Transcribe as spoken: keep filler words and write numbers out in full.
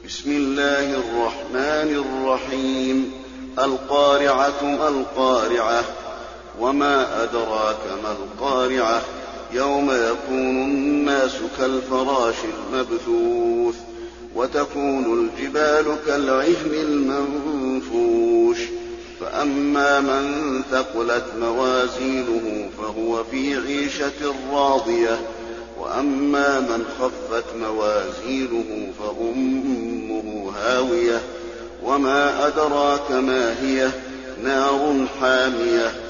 بسم الله الرحمن الرحيم القارعة ما القارعة وما أدراك ما القارعة يوم يكون الناس كالفراش المبثوث وتكون الجبال كالعهن المنفوش فأما من ثقلت موازينه فهو في عيشة راضية وأما من خفت موازينه فأمه هاوية وما أدراك ما هي نار حامية